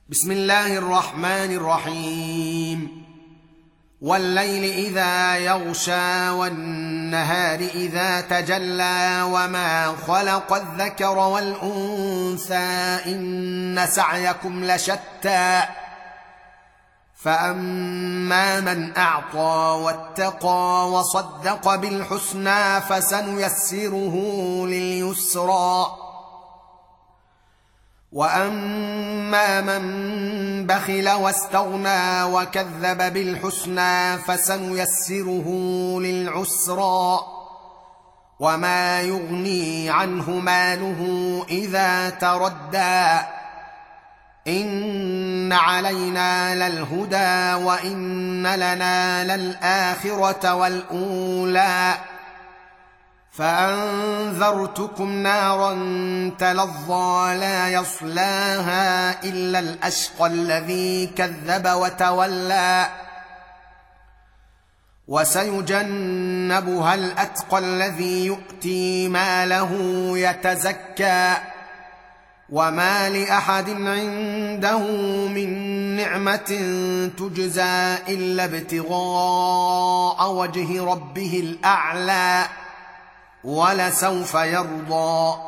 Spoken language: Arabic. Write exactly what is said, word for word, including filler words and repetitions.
بسم الله الرحمن الرحيم. والليل إذا يغشى والنهار إذا تجلى وما خلق الذكر والأنثى إن سعيكم لشتى فأما من أعطى واتقى وصدق بالحسنى فسنيسره لليسرى وأما من بخل واستغنى وكذب بالحسنى فسنيسره للعسرى وما يغني عنه ماله إذا تردى إن علينا للهدى وإن لنا للآخرة والأولى فأنذرتكم نارا تلظى لا يصلاها إلا الأشقى الذي كذب وتولى وسيجنبها الأتقى الذي يؤتي ماله يتزكى وما لأحد عنده من نعمة تجزى إلا ابتغاء وجه ربه الأعلى ولسوف يرضى.